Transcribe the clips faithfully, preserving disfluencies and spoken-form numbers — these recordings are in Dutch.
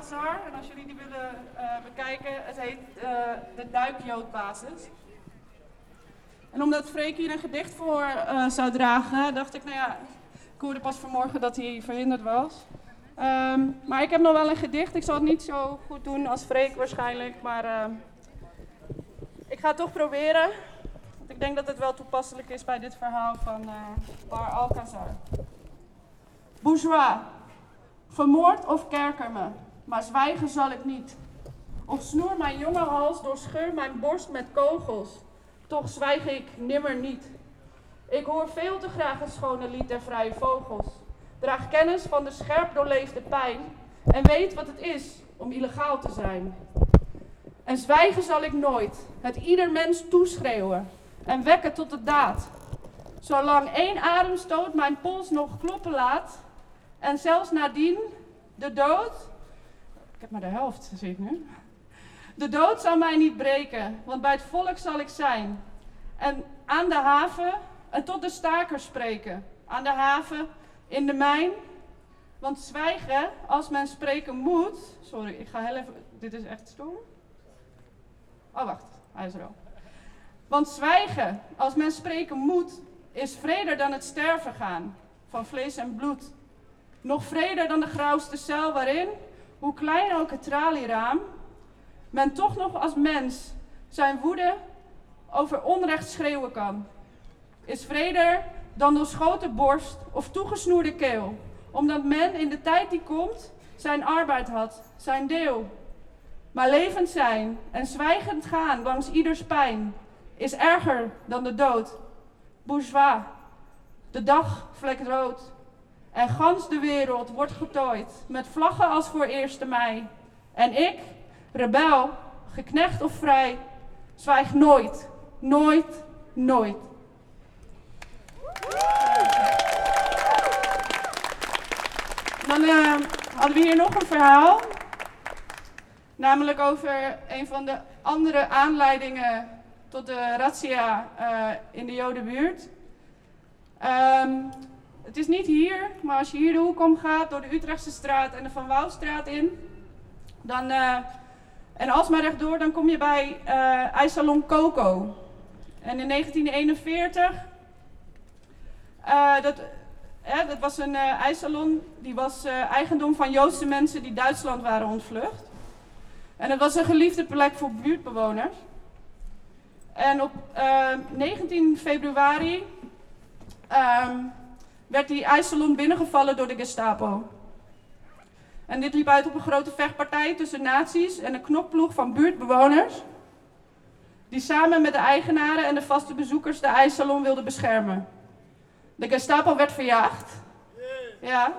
Alcazar. En als jullie die willen uh, bekijken, het heet uh, de Duikjoodbasis. En omdat Freek hier een gedicht voor uh, zou dragen, dacht ik, nou ja, ik hoorde pas vanmorgen dat hij verhinderd was. Um, maar ik heb nog wel een gedicht. Ik zal het niet zo goed doen als Freek waarschijnlijk, maar uh, ik ga het toch proberen. Want ik denk dat het wel toepasselijk is bij dit verhaal van uh, Bar Alcazar. Bourgeois, vermoord of kerker me, maar zwijgen zal ik niet. Of snoer mijn jonge hals, doorscheur mijn borst met kogels, toch zwijg ik nimmer niet. Ik hoor veel te graag het schone lied der vrije vogels, draag kennis van de scherp doorleefde pijn en weet wat het is om illegaal te zijn. En zwijgen zal ik nooit, het ieder mens toeschreeuwen en wekken tot de daad. Zolang één ademstoot mijn pols nog kloppen laat en zelfs nadien de dood, ik heb maar de helft, zie ik nu. De dood zal mij niet breken, want bij het volk zal ik zijn. En aan de haven, en tot de stakers spreken. Aan de haven, in de mijn. Want zwijgen, als men spreken moet. Sorry, ik ga heel even. Dit is echt stom. Oh, wacht, hij is er al. Want zwijgen, als men spreken moet, is vreder dan het sterven gaan. Van vlees en bloed. Nog vreder dan de grauwste cel waarin, hoe klein ook het tralieraam, men toch nog als mens zijn woede over onrecht schreeuwen kan. Is vreder dan doorschoten borst of toegesnoerde keel, omdat men in de tijd die komt zijn arbeid had, zijn deel. Maar levend zijn en zwijgend gaan langs ieders pijn is erger dan de dood. Bourgeois, de dag vlekt rood en gans de wereld wordt getooid met vlaggen als voor eerste mei. En ik, rebel, geknecht of vrij, zwijg nooit, nooit, nooit. Dan uh, hadden we hier nog een verhaal. Namelijk over een van de andere aanleidingen tot de razzia uh, in de Jodenbuurt. Um, het is niet hier, maar als je hier de hoek omgaat door de Utrechtse straat en de Van Wouwstraat in, dan, uh, en alsmaar rechtdoor, dan kom je bij uh, IJssalon Coco. En in negentien eenenveertig, uh, dat, eh, dat was een uh, ijssalon, die was uh, eigendom van Joodse mensen die Duitsland waren ontvlucht. En het was een geliefde plek voor buurtbewoners. En op uh, negentien februari um, werd die ijssalon binnengevallen door de Gestapo. En dit liep uit op een grote vechtpartij tussen nazi's en een knokploeg van buurtbewoners, die samen met de eigenaren en de vaste bezoekers de ijssalon wilden beschermen. De Gestapo werd verjaagd. Ja.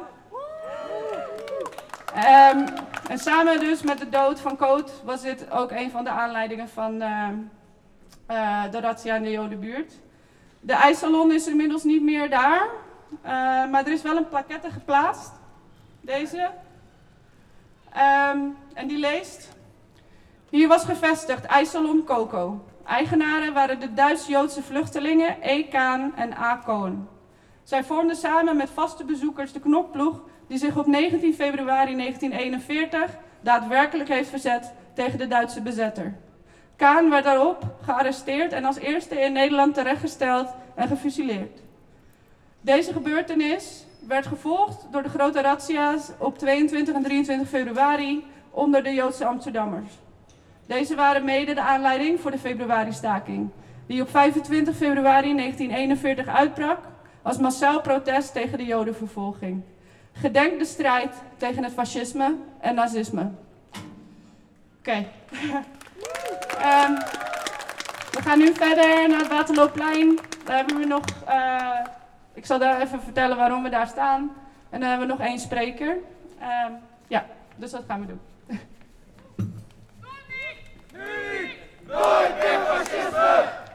Um, en samen dus met de dood van Koot was dit ook een van de aanleidingen van uh, uh, de razzia in de Jodenbuurt. De ijssalon is inmiddels niet meer daar, uh, maar er is wel een plaquette geplaatst. Deze. Um, en die leest: hier was gevestigd IJssalon Coco. Eigenaren waren de Duits-Joodse vluchtelingen E. Kaan en A. Cohen. Zij vormden samen met vaste bezoekers de knokploeg die zich op negentien februari negentien eenenveertig daadwerkelijk heeft verzet tegen de Duitse bezetter. Kaan werd daarop gearresteerd en als eerste in Nederland terechtgesteld en gefusilleerd. Deze gebeurtenis werd gevolgd door de grote razzia's op tweeëntwintig en drieëntwintig februari onder de Joodse Amsterdammers. Deze waren mede de aanleiding voor de februari-staking, die op vijfentwintig februari negentien eenenveertig uitbrak als massaal protest tegen de Jodenvervolging. Gedenk de strijd tegen het fascisme en nazisme. Oké. Okay. um, we gaan nu verder naar het Waterloopplein. Daar hebben we nog... Uh, ik zal daar even vertellen waarom we daar staan. En dan hebben we nog één spreker. Um, ja, dus dat gaan we doen.